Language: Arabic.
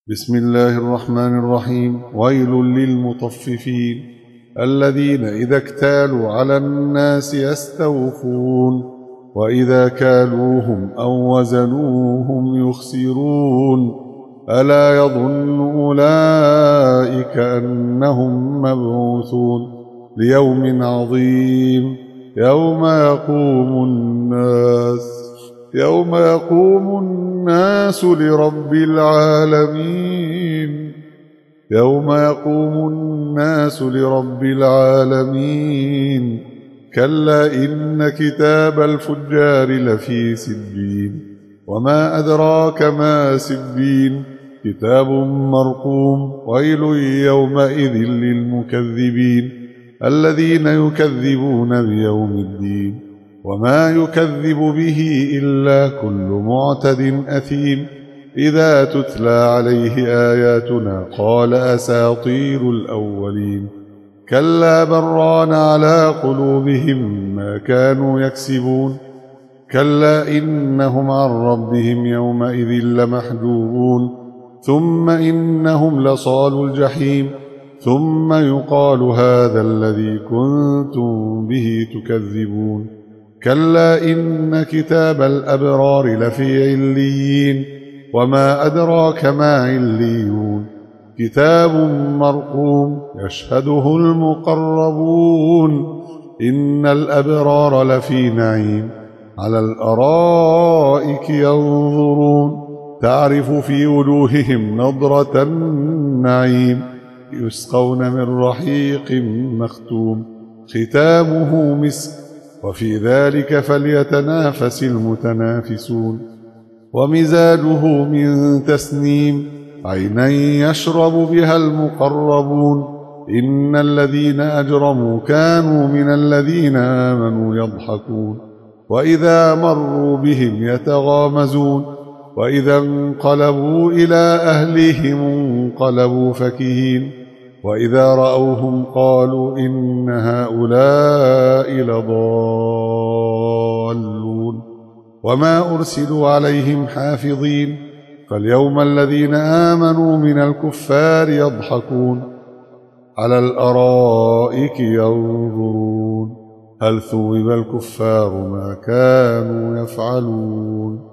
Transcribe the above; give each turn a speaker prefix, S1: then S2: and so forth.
S1: بسم الله الرحمن الرحيم. ويل للمطففين الذين إذا اكتالوا على الناس يستوفون وإذا كالوهم أو وزنوهم يخسرون ألا يظن أولئك أنهم مبعوثون ليوم عظيم يوم يقوم الناس لرب العالمين كلا إن كتاب الفجار لفي سجين وما أدراك ما سجين كتاب مرقوم ويل يومئذ للمكذبين الذين يكذبون بيوم الدين وما يكذب به إلا كل معتد أثيم إذا تتلى عليه آياتنا قال أساطير الأولين كلا بران على قلوبهم ما كانوا يكسبون كلا إنهم عن ربهم يومئذ لمحجوبون ثم إنهم لصالوا الجحيم ثم يقال هذا الذي كنتم به تكذبون كلا إن كتاب الأبرار لفي عليين وما أدراك ما عليون كتاب مرقوم يشهده المقربون إن الأبرار لفي نعيم على الأرائك ينظرون تعرف في وجوههم نضرة النعيم يسقون من رحيق مختوم ختامه مسك وفي ذلك فليتنافس المتنافسون ومزاجه من تسنيم عينا يشرب بها المقربون إن الذين أجرموا كانوا من الذين آمنوا يضحكون وإذا مروا بهم يتغامزون وإذا انقلبوا إلى أهلهم انقلبوا فكهين وإذا رأوهم قالوا إن هؤلاء لضالون وما أرسلوا عليهم حافظين فاليوم الذين آمنوا من الكفار يضحكون على الأرائك ينظرون هل ثوب الكفار ما كانوا يفعلون